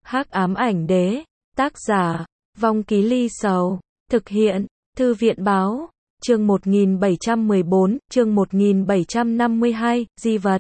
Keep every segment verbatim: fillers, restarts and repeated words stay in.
Hắc ám ảnh đế, tác giả, Vong Ký Ly Sầu, thực hiện, Thư viện báo, chương một nghìn bảy trăm mười bốn, chương một nghìn bảy trăm năm mươi hai, di vật.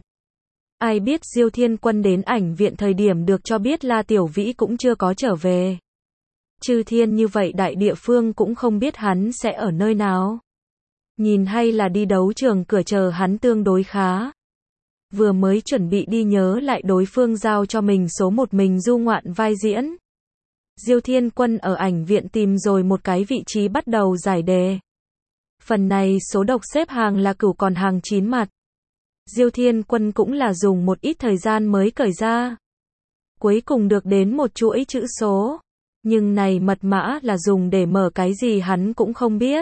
Ai biết Diêu Thiên Quân đến ảnh viện thời điểm được cho biết La Tiểu Vĩ cũng chưa có trở về. Chư thiên như vậy đại địa phương cũng không biết hắn sẽ ở nơi nào. Nhìn hay là đi đấu trường cửa chờ hắn tương đối khá. Vừa mới chuẩn bị đi nhớ lại đối phương giao cho mình số một mình du ngoạn vai diễn. Diêu Thiên Quân ở ảnh viện tìm rồi một cái vị trí bắt đầu giải đề. Phần này số độc xếp hàng là cửu còn hàng chín mặt. Diêu Thiên Quân cũng là dùng một ít thời gian mới cởi ra. Cuối cùng được đến một chuỗi chữ số. Nhưng này mật mã là dùng để mở cái gì hắn cũng không biết.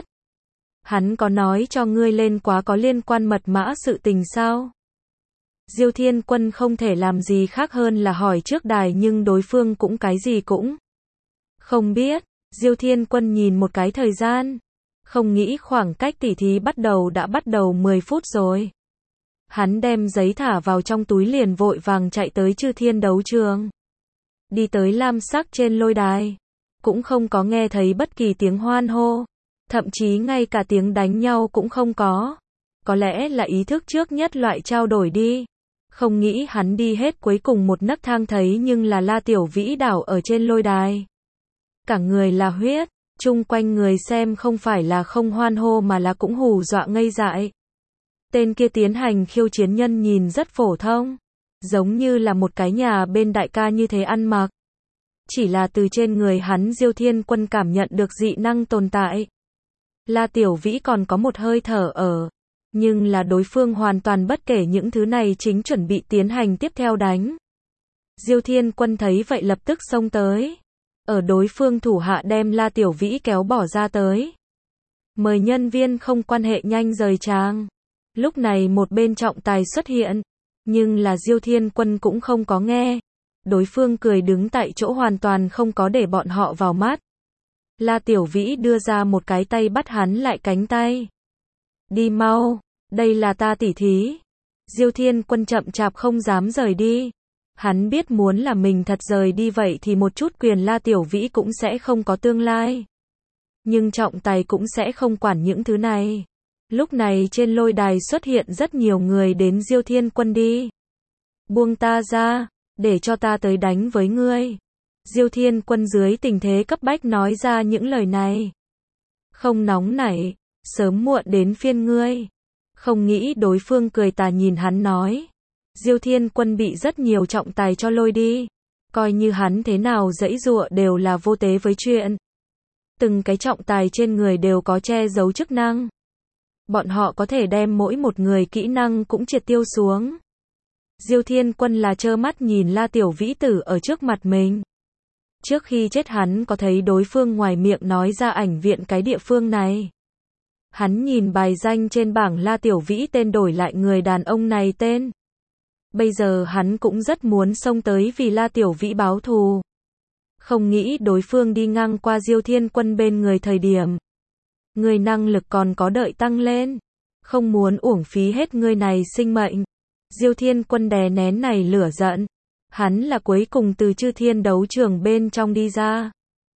Hắn có nói cho ngươi lên quá có liên quan mật mã sự tình sao? Diêu Thiên Quân không thể làm gì khác hơn là hỏi trước đài nhưng đối phương cũng cái gì cũng không biết. Diêu Thiên Quân nhìn một cái thời gian. Không nghĩ khoảng cách tỉ thí bắt đầu đã bắt đầu mười phút rồi. Hắn đem giấy thả vào trong túi liền vội vàng chạy tới Chư Thiên đấu trường. Đi tới lam sắc trên lôi đài. Cũng không có nghe thấy bất kỳ tiếng hoan hô. Thậm chí ngay cả tiếng đánh nhau cũng không có. Có lẽ là ý thức trước nhất loại trao đổi đi. Không nghĩ hắn đi hết cuối cùng một nấc thang thấy nhưng là La Tiểu Vĩ đảo ở trên lôi đài. Cả người là huyết, chung quanh người xem không phải là không hoan hô mà là cũng hù dọa ngây dại. Tên kia tiến hành khiêu chiến nhân nhìn rất phổ thông, giống như là một cái nhà bên đại ca như thế ăn mặc. Chỉ là từ trên người hắn Diêu Thiên Quân cảm nhận được dị năng tồn tại. La Tiểu Vĩ còn có một hơi thở ở. Nhưng là đối phương hoàn toàn bất kể những thứ này chính chuẩn bị tiến hành tiếp theo đánh. Diêu Thiên Quân thấy vậy lập tức xông tới. Ở đối phương thủ hạ đem La Tiểu Vĩ kéo bỏ ra tới. Mời nhân viên không quan hệ nhanh rời tràng. Lúc này một bên trọng tài xuất hiện. Nhưng là Diêu Thiên Quân cũng không có nghe. Đối phương cười đứng tại chỗ hoàn toàn không có để bọn họ vào mắt. La Tiểu Vĩ đưa ra một cái tay bắt hắn lại cánh tay. Đi mau, đây là ta tỉ thí. Diêu Thiên Quân chậm chạp không dám rời đi. Hắn biết muốn là mình thật rời đi vậy thì một chút quyền La Tiểu Vĩ cũng sẽ không có tương lai. Nhưng trọng tài cũng sẽ không quản những thứ này. Lúc này trên lôi đài xuất hiện rất nhiều người đến Diêu Thiên Quân đi. Buông ta ra, để cho ta tới đánh với ngươi. Diêu Thiên Quân dưới tình thế cấp bách nói ra những lời này. Không nóng nảy, sớm muộn đến phiên ngươi. Không nghĩ đối phương cười tà nhìn hắn nói. Diêu Thiên Quân bị rất nhiều trọng tài cho lôi đi. Coi như hắn thế nào giãy giụa đều là vô tế với chuyện. Từng cái trọng tài trên người đều có che giấu chức năng. Bọn họ có thể đem mỗi một người kỹ năng cũng triệt tiêu xuống. Diêu Thiên Quân là trơ mắt nhìn La Tiểu Vĩ tử ở trước mặt mình. Trước khi chết hắn có thấy đối phương ngoài miệng nói ra ảnh viện cái địa phương này. Hắn nhìn bài danh trên bảng La Tiểu Vĩ tên đổi lại người đàn ông này tên. Bây giờ hắn cũng rất muốn xông tới vì La Tiểu Vĩ báo thù. Không nghĩ đối phương đi ngang qua Diêu Thiên Quân bên người thời điểm. Người năng lực còn có đợi tăng lên. Không muốn uổng phí hết người này sinh mệnh. Diêu Thiên Quân đè nén này lửa giận. Hắn là cuối cùng từ Chư Thiên đấu trường bên trong đi ra.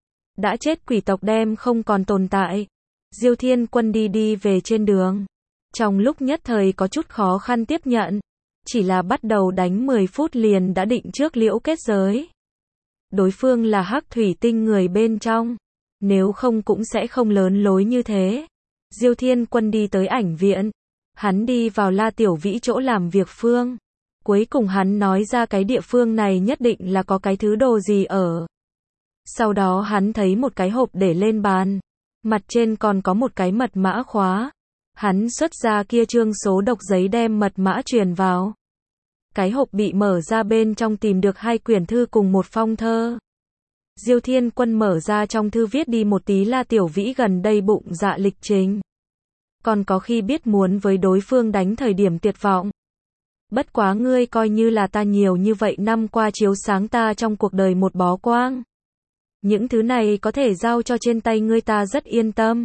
Đã chết quỷ tộc đem không còn tồn tại. Diêu Thiên Quân đi đi về trên đường. Trong lúc nhất thời có chút khó khăn tiếp nhận. Chỉ là bắt đầu đánh mười phút liền đã định trước liễu kết giới. Đối phương là hắc thủy tinh người bên trong. Nếu không cũng sẽ không lớn lối như thế. Diêu Thiên Quân đi tới ảnh viện. Hắn đi vào La Tiểu Vĩ chỗ làm việc phương. Cuối cùng hắn nói ra cái địa phương này nhất định là có cái thứ đồ gì ở. Sau đó hắn thấy một cái hộp để lên bàn. Mặt trên còn có một cái mật mã khóa. Hắn xuất ra kia trương số độc giấy đem mật mã truyền vào. Cái hộp bị mở ra bên trong tìm được hai quyển thư cùng một phong thơ. Diêu Thiên Quân mở ra trong thư viết đi một tí La Tiểu Vĩ gần đây bụng dạ lịch trình. Còn có khi biết muốn với đối phương đánh thời điểm tuyệt vọng. Bất quá ngươi coi như là ta nhiều như vậy năm qua chiếu sáng ta trong cuộc đời một bó quang. Những thứ này có thể giao cho trên tay ngươi ta rất yên tâm.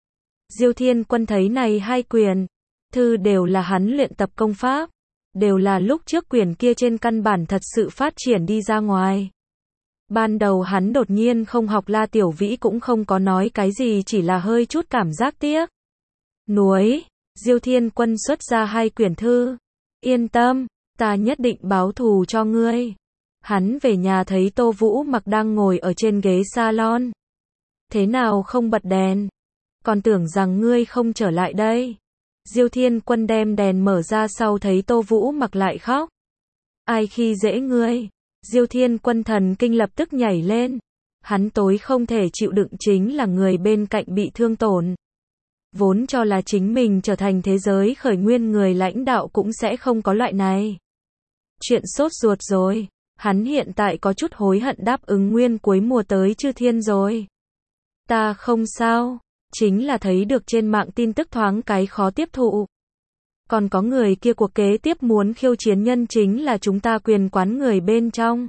Diêu Thiên Quân thấy này hai quyển thư đều là hắn luyện tập công pháp. Đều là lúc trước quyển kia trên căn bản thật sự phát triển đi ra ngoài. Ban đầu hắn đột nhiên không học La Tiểu Vĩ cũng không có nói cái gì, chỉ là hơi chút cảm giác tiếc. Nuối, Diêu Thiên Quân xuất ra hai quyển thư. Yên tâm, ta nhất định báo thù cho ngươi. Hắn về nhà thấy Tô Vũ Mặc đang ngồi ở trên ghế salon. Thế nào không bật đèn? Còn tưởng rằng ngươi không trở lại đây. Diêu Thiên Quân đem đèn mở ra sau thấy Tô Vũ Mặc lại khóc. Ai khi dễ ngươi? Diêu Thiên Quân thần kinh lập tức nhảy lên. Hắn tối không thể chịu đựng chính là người bên cạnh bị thương tổn. Vốn cho là chính mình trở thành thế giới khởi nguyên người lãnh đạo cũng sẽ không có loại này. Chuyện sốt ruột rồi. Hắn hiện tại có chút hối hận đáp ứng nguyên cuối mùa tới Chư Thiên rồi. Ta không sao. Chính là thấy được trên mạng tin tức thoáng cái khó tiếp thụ. Còn có người kia cuộc kế tiếp muốn khiêu chiến nhân chính là chúng ta quyền quán người bên trong.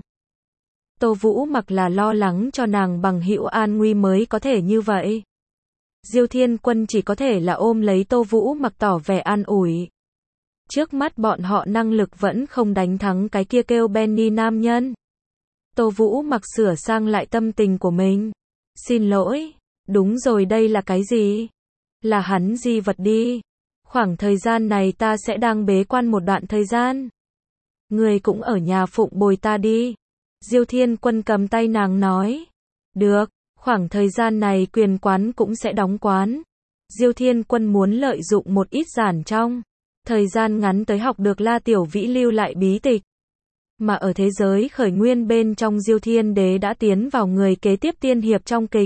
Tô Vũ Mặc là lo lắng cho nàng bằng hữu an nguy mới có thể như vậy. Diêu Thiên Quân chỉ có thể là ôm lấy Tô Vũ Mặc tỏ vẻ an ủi. Trước mắt bọn họ năng lực vẫn không đánh thắng cái kia kêu Benny nam nhân. Tô Vũ Mặc sửa sang lại tâm tình của mình. Xin lỗi, đúng rồi, đây là cái gì? Là hắn di vật đi. Khoảng thời gian này ta sẽ đang bế quan một đoạn thời gian. Người cũng ở nhà phụng bồi ta đi. Diêu Thiên Quân cầm tay nàng nói. Được, khoảng thời gian này quyền quán cũng sẽ đóng quán. Diêu Thiên Quân muốn lợi dụng một ít giản trong thời gian ngắn tới học được La Tiểu Vĩ lưu lại bí tịch. Mà ở thế giới khởi nguyên bên trong, Diêu Thiên Đế đã tiến vào người kế tiếp tiên hiệp trong kịch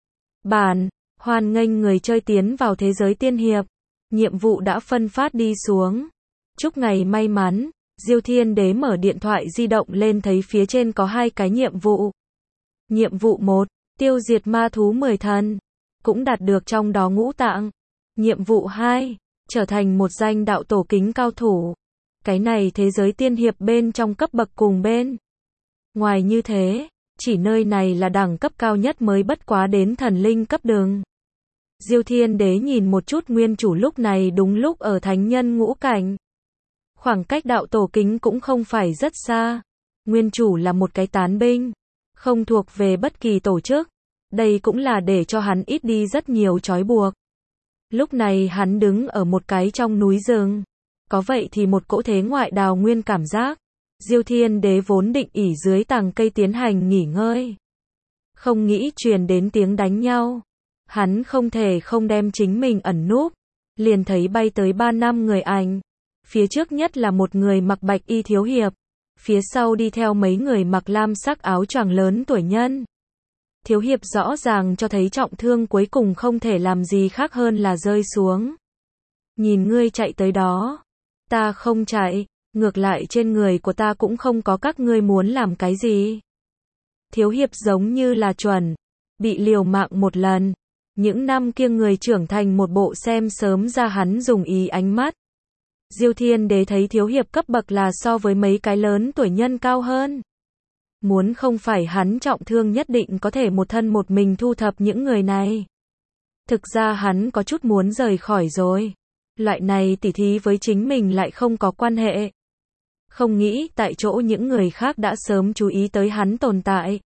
bản. Hoan nghênh người chơi tiến vào thế giới tiên hiệp. Nhiệm vụ đã phân phát đi xuống. Chúc ngày may mắn. Diêu Thiên Đế mở điện thoại di động lên thấy phía trên có hai cái nhiệm vụ. Nhiệm vụ một, tiêu diệt ma thú mười thần. Cũng đạt được trong đó ngũ tạng. Nhiệm vụ hai, trở thành một danh đạo tổ kính cao thủ. Cái này thế giới tiên hiệp bên trong cấp bậc cùng bên ngoài như thế, chỉ nơi này là đẳng cấp cao nhất mới bất quá đến thần linh cấp đường. Diêu Thiên Đế nhìn một chút nguyên chủ lúc này đúng lúc ở thánh nhân ngũ cảnh. Khoảng cách đạo tổ kính cũng không phải rất xa. Nguyên chủ là một cái tán binh, không thuộc về bất kỳ tổ chức. Đây cũng là để cho hắn ít đi rất nhiều trói buộc. Lúc này hắn đứng ở một cái trong núi rừng. Có vậy thì một cỗ thế ngoại đào nguyên cảm giác. Diêu Thiên Đế vốn định ỉ dưới tàng cây tiến hành nghỉ ngơi. Không nghĩ truyền đến tiếng đánh nhau. Hắn không thể không đem chính mình ẩn núp. Liền thấy bay tới ba năm người ảnh. Phía trước nhất là một người mặc bạch y thiếu hiệp. Phía sau đi theo mấy người mặc lam sắc áo choàng lớn tuổi nhân. Thiếu hiệp rõ ràng cho thấy trọng thương cuối cùng không thể làm gì khác hơn là rơi xuống. Nhìn ngươi chạy tới đó. Ta không chạy, ngược lại trên người của ta cũng không có các ngươi muốn làm cái gì. Thiếu hiệp giống như là chuẩn, bị liều mạng một lần. Những năm kia người trưởng thành một bộ xem sớm ra hắn dùng ý ánh mắt. Diêu Thiên Đế thấy thiếu hiệp cấp bậc là so với mấy cái lớn tuổi nhân cao hơn. Muốn không phải hắn trọng thương nhất định có thể một thân một mình thu thập những người này. Thực ra hắn có chút muốn rời khỏi rồi. Loại này tỉ thí với chính mình lại không có quan hệ. Không nghĩ tại chỗ những người khác đã sớm chú ý tới hắn tồn tại.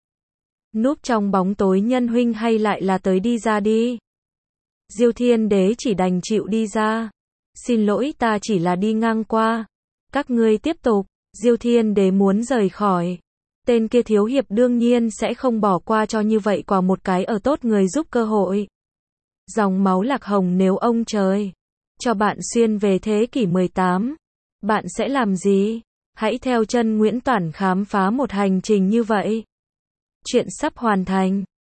Núp trong bóng tối nhân huynh hay lại là tới đi ra đi. Diêu Thiên Đế chỉ đành chịu đi ra. Xin lỗi, ta chỉ là đi ngang qua. Các ngươi tiếp tục. Diêu Thiên Đế muốn rời khỏi. Tên kia thiếu hiệp đương nhiên sẽ không bỏ qua cho như vậy qua một cái ở tốt người giúp cơ hội. Dòng máu lạc hồng, nếu ông trời cho bạn xuyên về thế kỷ mười tám, bạn sẽ làm gì? Hãy theo chân Nguyễn Toản khám phá một hành trình như vậy. Chuyện sắp hoàn thành.